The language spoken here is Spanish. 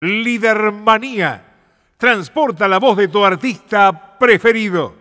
Lidermanía. Transporta la voz de tu artista preferido.